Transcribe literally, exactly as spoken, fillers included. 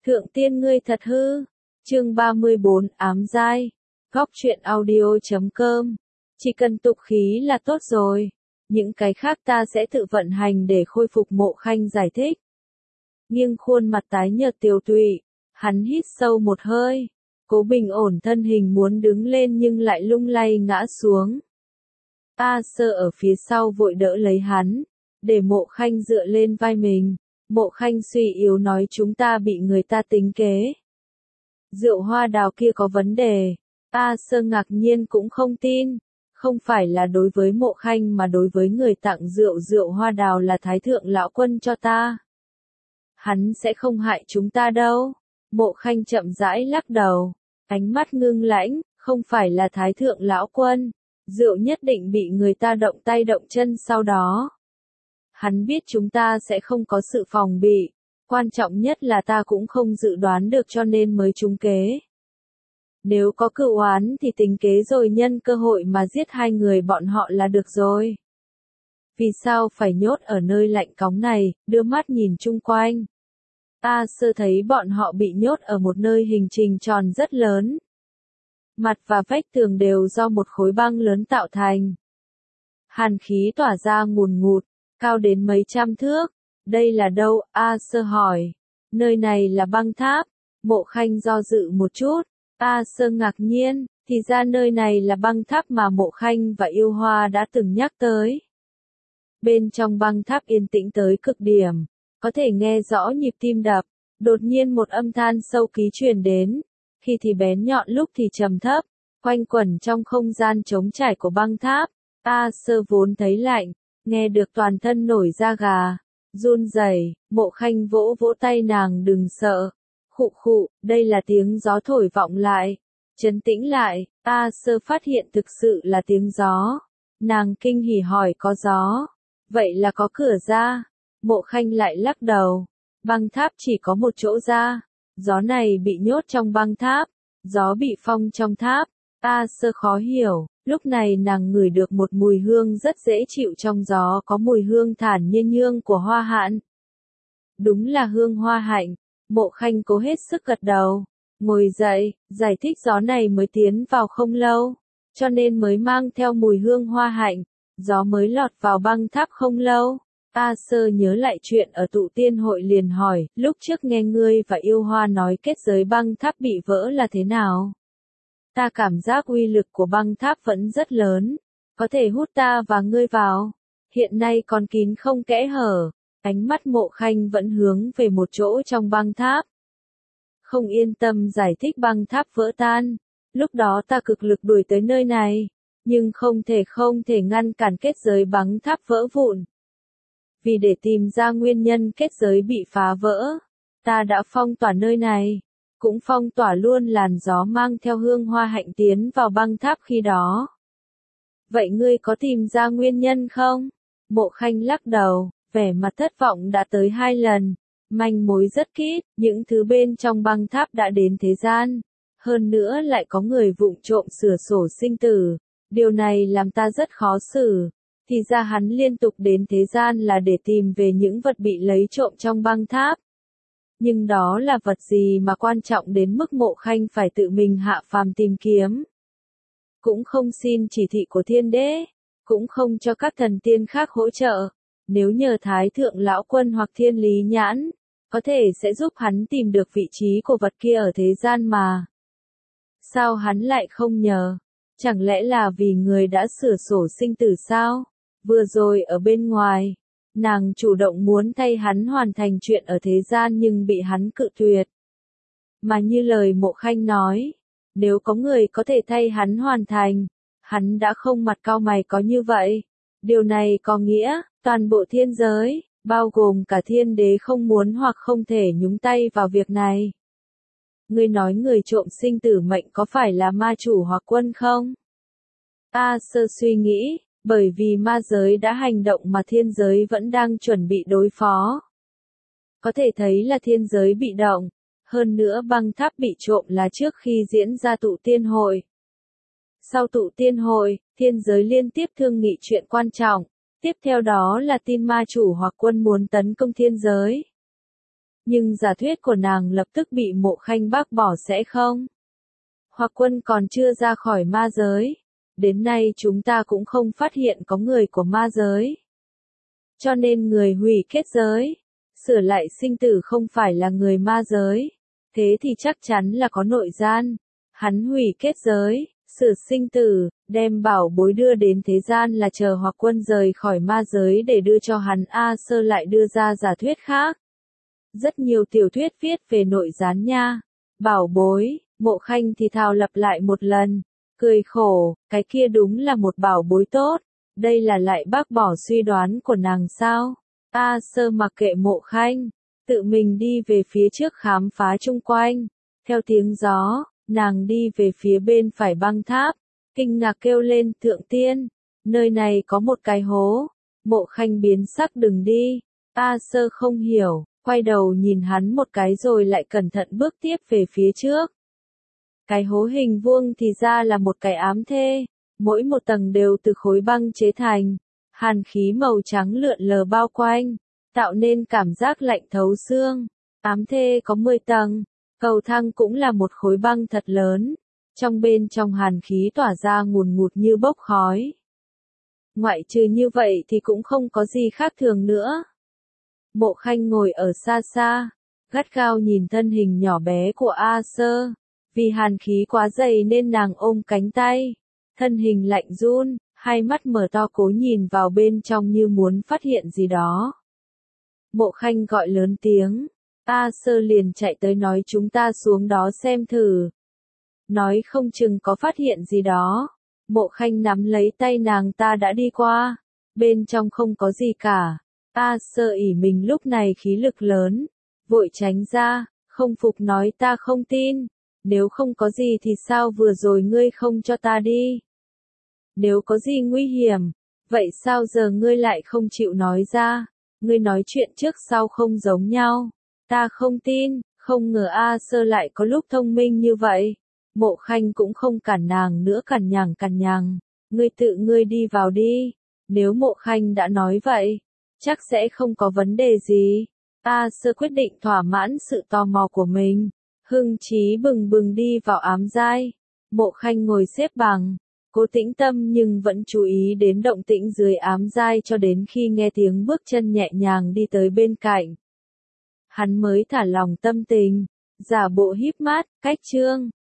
Thượng tiên ngươi thật hư. Chương ba mươi bốn ám giai. Góc truyện audio chấm com. Chỉ cần tục khí là tốt rồi. Những cái khác ta sẽ tự vận hành để khôi phục. Mộ Khanh giải thích. Nghiêng khuôn mặt tái nhợt tiều tụy, hắn hít sâu một hơi, cố bình ổn thân hình muốn đứng lên nhưng lại lung lay ngã xuống. A Sơ ở phía sau vội đỡ lấy hắn, để Mộ Khanh dựa lên vai mình. Mộ Khanh suy yếu nói chúng ta bị người ta tính kế. Rượu hoa đào kia có vấn đề. A Sơ ngạc nhiên cũng không tin. Không phải là đối với Mộ Khanh mà đối với người tặng rượu rượu hoa đào là Thái Thượng Lão Quân cho ta. Hắn sẽ không hại chúng ta đâu. Mộ Khanh chậm rãi lắc đầu, ánh mắt ngưng lãnh, không phải là Thái Thượng Lão Quân. Rượu nhất định bị người ta động tay động chân sau đó. Hắn biết chúng ta sẽ không có sự phòng bị. Quan trọng nhất là ta cũng không dự đoán được cho nên mới trúng kế. Nếu có cựu oán thì tính kế rồi nhân cơ hội mà giết hai người bọn họ là được rồi. Vì sao phải nhốt ở nơi lạnh cóng này, đưa mắt nhìn chung quanh. A Sơ thấy bọn họ bị nhốt ở một nơi hình trình tròn rất lớn. Mặt và vách tường đều do một khối băng lớn tạo thành. Hàn khí tỏa ra ngùn ngụt, cao đến mấy trăm thước. Đây là đâu? A Sơ hỏi. Nơi này là băng tháp. Mộ Khanh do dự một chút. A Sơ ngạc nhiên, thì ra nơi này là băng tháp mà Mộ Khanh và Yêu Hoa đã từng nhắc tới. Bên trong băng tháp yên tĩnh tới cực điểm, có thể nghe rõ nhịp tim đập. Đột nhiên một âm than sâu ký truyền đến, khi thì bén nhọn lúc thì trầm thấp, quanh quẩn trong không gian trống trải của băng tháp. A Sơ vốn thấy lạnh, nghe được toàn thân nổi da gà, run rẩy. Mộ Khanh vỗ vỗ tay nàng đừng sợ. Khụ khụ, đây là tiếng gió thổi vọng lại. Trấn tĩnh lại, A Sơ phát hiện thực sự là tiếng gió. Nàng kinh hỉ hỏi có gió. Vậy là có cửa ra. Mộ Khanh lại lắc đầu. Băng tháp chỉ có một chỗ ra. Gió này bị nhốt trong băng tháp. Gió bị phong trong tháp. A Sơ khó hiểu. Lúc này nàng ngửi được một mùi hương rất dễ chịu trong gió, có mùi hương thản nhiên nhương của hoa hạn. Đúng là hương hoa hạnh. Mộ Khanh cố hết sức gật đầu. Ngồi dậy, giải thích gió này mới tiến vào không lâu, cho nên mới mang theo mùi hương hoa hạnh. Gió mới lọt vào băng tháp không lâu. A Sơ nhớ lại chuyện ở tụ tiên hội liền hỏi, lúc trước nghe ngươi và Yêu Hoa nói kết giới băng tháp bị vỡ là thế nào? Ta cảm giác uy lực của băng tháp vẫn rất lớn, có thể hút ta và ngươi vào. Hiện nay còn kín không kẽ hở. Ánh mắt Mộ Khanh vẫn hướng về một chỗ trong băng tháp. Không yên tâm giải thích băng tháp vỡ tan. Lúc đó ta cực lực đuổi tới nơi này, nhưng không thể không thể ngăn cản kết giới băng tháp vỡ vụn. Vì để tìm ra nguyên nhân kết giới bị phá vỡ, ta đã phong tỏa nơi này, cũng phong tỏa luôn làn gió mang theo hương hoa hạnh tiến vào băng tháp khi đó. Vậy ngươi có tìm ra nguyên nhân không? Mộ Khanh lắc đầu, vẻ mặt thất vọng đã tới hai lần. Manh mối rất kít, những thứ bên trong băng tháp đã đến thế gian. Hơn nữa lại có người vụng trộm sửa sổ sinh tử. Điều này làm ta rất khó xử. Thì ra hắn liên tục đến thế gian là để tìm về những vật bị lấy trộm trong băng tháp. Nhưng đó là vật gì mà quan trọng đến mức Mộ Khanh phải tự mình hạ phàm tìm kiếm. Cũng không xin chỉ thị của thiên đế, cũng không cho các thần tiên khác hỗ trợ. Nếu nhờ Thái Thượng Lão Quân hoặc Thiên Lý Nhãn, có thể sẽ giúp hắn tìm được vị trí của vật kia ở thế gian mà. Sao hắn lại không nhờ? Chẳng lẽ là vì người đã sửa sổ sinh tử sao? Vừa rồi ở bên ngoài, nàng chủ động muốn thay hắn hoàn thành chuyện ở thế gian nhưng bị hắn cự tuyệt. Mà như lời Mộ Khanh nói, nếu có người có thể thay hắn hoàn thành, hắn đã không mặt cau mày có như vậy. Điều này có nghĩa, toàn bộ thiên giới, bao gồm cả thiên đế không muốn hoặc không thể nhúng tay vào việc này. Ngươi nói người trộm sinh tử mệnh có phải là ma chủ hoặc quân không? A Sơ suy nghĩ, bởi vì ma giới đã hành động mà thiên giới vẫn đang chuẩn bị đối phó. Có thể thấy là thiên giới bị động, hơn nữa băng tháp bị trộm là trước khi diễn ra tụ tiên hội. Sau tụ tiên hội, thiên giới liên tiếp thương nghị chuyện quan trọng. Tiếp theo đó là tin ma chủ hoặc quân muốn tấn công thiên giới. Nhưng giả thuyết của nàng lập tức bị Mộ Khanh bác bỏ sẽ không? Hoặc Quân còn chưa ra khỏi ma giới. Đến nay chúng ta cũng không phát hiện có người của ma giới. Cho nên người hủy kết giới, sửa lại sinh tử không phải là người ma giới. Thế thì chắc chắn là có nội gian. Hắn hủy kết giới, sửa sinh tử, đem bảo bối đưa đến thế gian là chờ Hoặc Quân rời khỏi ma giới để đưa cho hắn. A Sơ lại đưa ra giả thuyết khác. Rất nhiều tiểu thuyết viết về nội gián nha. Bảo bối, Mộ Khanh thì thào lặp lại một lần. Cười khổ, cái kia đúng là một bảo bối tốt. Đây là lại bác bỏ suy đoán của nàng sao? A Sơ mặc kệ Mộ Khanh, tự mình đi về phía trước khám phá chung quanh. Theo tiếng gió, nàng đi về phía bên phải băng tháp, kinh ngạc kêu lên thượng tiên, nơi này có một cái hố. Mộ Khanh biến sắc đừng đi. A Sơ không hiểu, quay đầu nhìn hắn một cái rồi lại cẩn thận bước tiếp về phía trước. Cái hố hình vuông thì ra là một cái ám thê, mỗi một tầng đều từ khối băng chế thành, hàn khí màu trắng lượn lờ bao quanh, tạo nên cảm giác lạnh thấu xương. Ám thê có mười tầng, cầu thang cũng là một khối băng thật lớn, trong bên trong hàn khí tỏa ra ngùn ngụt như bốc khói. Ngoại trừ như vậy thì cũng không có gì khác thường nữa. Mộ Khanh ngồi ở xa xa, gắt gao nhìn thân hình nhỏ bé của A Sơ. Vì hàn khí quá dày nên nàng ôm cánh tay, thân hình lạnh run, hai mắt mở to cố nhìn vào bên trong như muốn phát hiện gì đó. Mộ Khanh gọi lớn tiếng, A Sơ liền chạy tới nói chúng ta xuống đó xem thử. Nói không chừng có phát hiện gì đó. Mộ Khanh nắm lấy tay nàng ta đã đi qua, bên trong không có gì cả. A Sơ ỉ mình lúc này khí lực lớn, vội tránh ra, không phục nói ta không tin. Nếu không có gì thì sao vừa rồi ngươi không cho ta đi? Nếu có gì nguy hiểm, vậy sao giờ ngươi lại không chịu nói ra? Ngươi nói chuyện trước sau không giống nhau. Ta không tin, không ngờ A Sơ lại có lúc thông minh như vậy. Mộ Khanh cũng không cản nàng nữa cằn nhằn cằn nhằn. Ngươi tự ngươi đi vào đi. Nếu Mộ Khanh đã nói vậy, chắc sẽ không có vấn đề gì. A Sơ quyết định thỏa mãn sự tò mò của mình. Hưng trí bừng bừng đi vào ám giai. Mộ Khanh ngồi xếp bằng, cố tĩnh tâm nhưng vẫn chú ý đến động tĩnh dưới ám giai cho đến khi nghe tiếng bước chân nhẹ nhàng đi tới bên cạnh. Hắn mới thả lòng tâm tình, giả bộ híp mắt, cách chương.